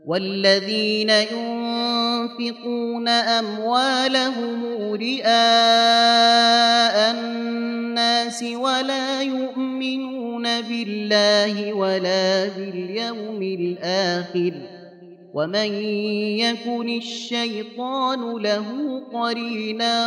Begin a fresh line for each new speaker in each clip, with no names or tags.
والذين ينفقون أموالهم رئاء الناس ولا يؤمنون بالله ولا باليوم الآخر ومن يكن الشيطان له قرينا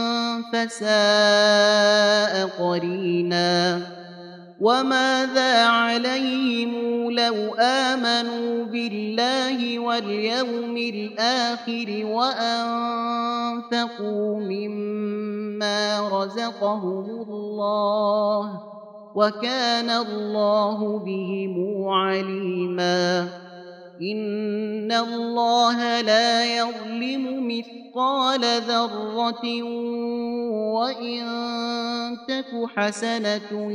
فساء قرينا وماذا عليهم لو آمنوا بالله واليوم الآخر وأنفقوا مما رزقهم الله وكان الله بهم عليما إن الله لا يظلم مثقال ذرة وإن تك حسنة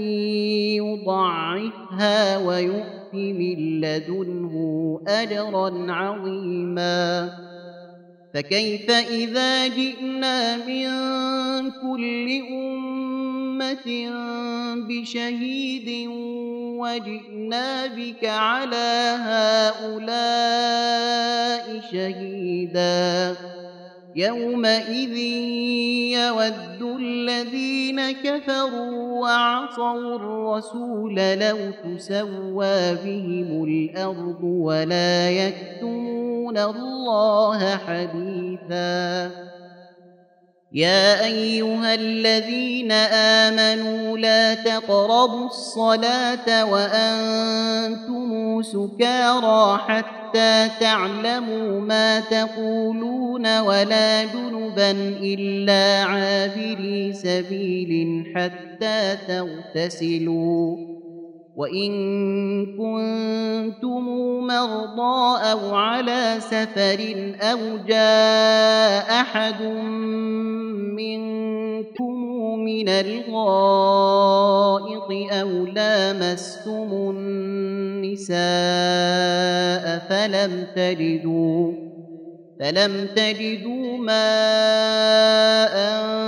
يضاعفها ويؤت من لدنه أجرا عظيما فكيف إذا جئنا من كل أمة بشهيد وجئنا بك على هؤلاء شهيدا يومئذ يود الذين كفروا وعصوا الرسول لو تسوى بهم الأرض ولا يكتمون الله حديثا يا أيها الذين آمنوا لا تقربوا الصلاة وأنتم سكارى حتى تعلموا ما تقولون ولا جنبا إلا عابري سبيل حتى تغتسلوا وإن كنتم مرضى أو على سفر أو جاء أحد منكم من الغائط أو لامستم النساء فلم تجدوا ماء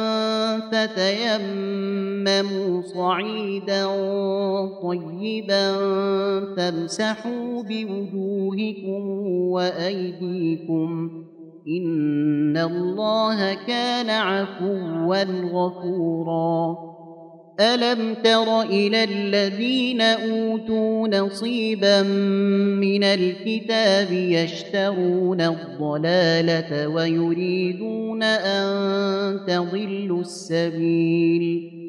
فتيمموا صعيدا طيبا فامسحوا بوجوهكم وأيديكم إن الله كان عفوا غفورا ألم تر إلى الذين أوتوا نصيبا من الكتاب يشترون الضلالة ويريدون أن تضلوا السبيل